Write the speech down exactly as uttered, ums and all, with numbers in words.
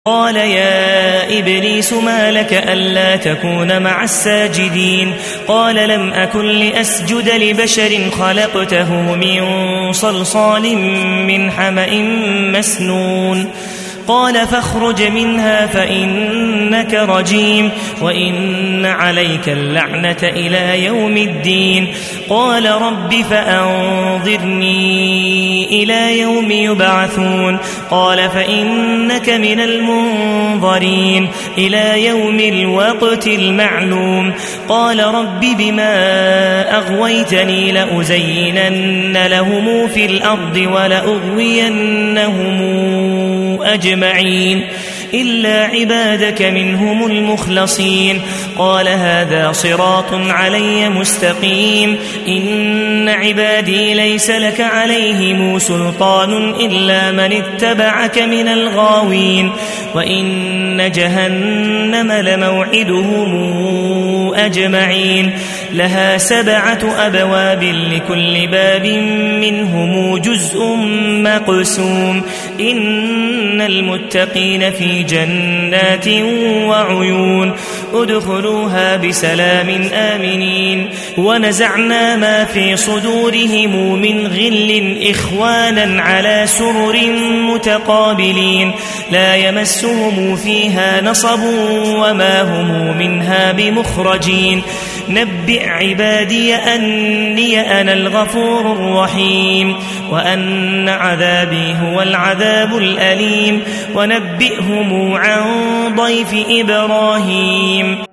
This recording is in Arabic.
قال يا إبليس ما لك ألا تكون مع الساجدين قال لم أكن لأسجد لبشر خلقته من صلصال من حمأ مسنون قال فاخرج منها فإنك رجيم وإن عليك اللعنة إلى يوم الدين قال رب فأنظرني إلى يوم يبعثون قال فإنك من المنظرين إلى يوم الوقت المعلوم قال رب بما أغويتني لأزينن لهم في الأرض ولأغوينهم أجمعين إلا عبادك منهم المخلصين قال هذا صراط علي مستقيم إن عبادي ليس لك عليهم سلطان إلا من اتبعك من الغاوين وإن جهنم لموعدهم أجمعين لها سبعة أبواب لكل باب منهم جزء مقسوم إن المتقين في جنات وعيون ادخلوها بسلام آمنين ونزعنا ما في صدورهم من غل إخوانا على سرر متقابلين لا يمسهم فيها نصب وما هم منها بمخرجين نبئ عبادي أني أنا الغفور الرحيم وأن عذابي هو العذاب الأليم ونبئهم عن ضيف إبراهيم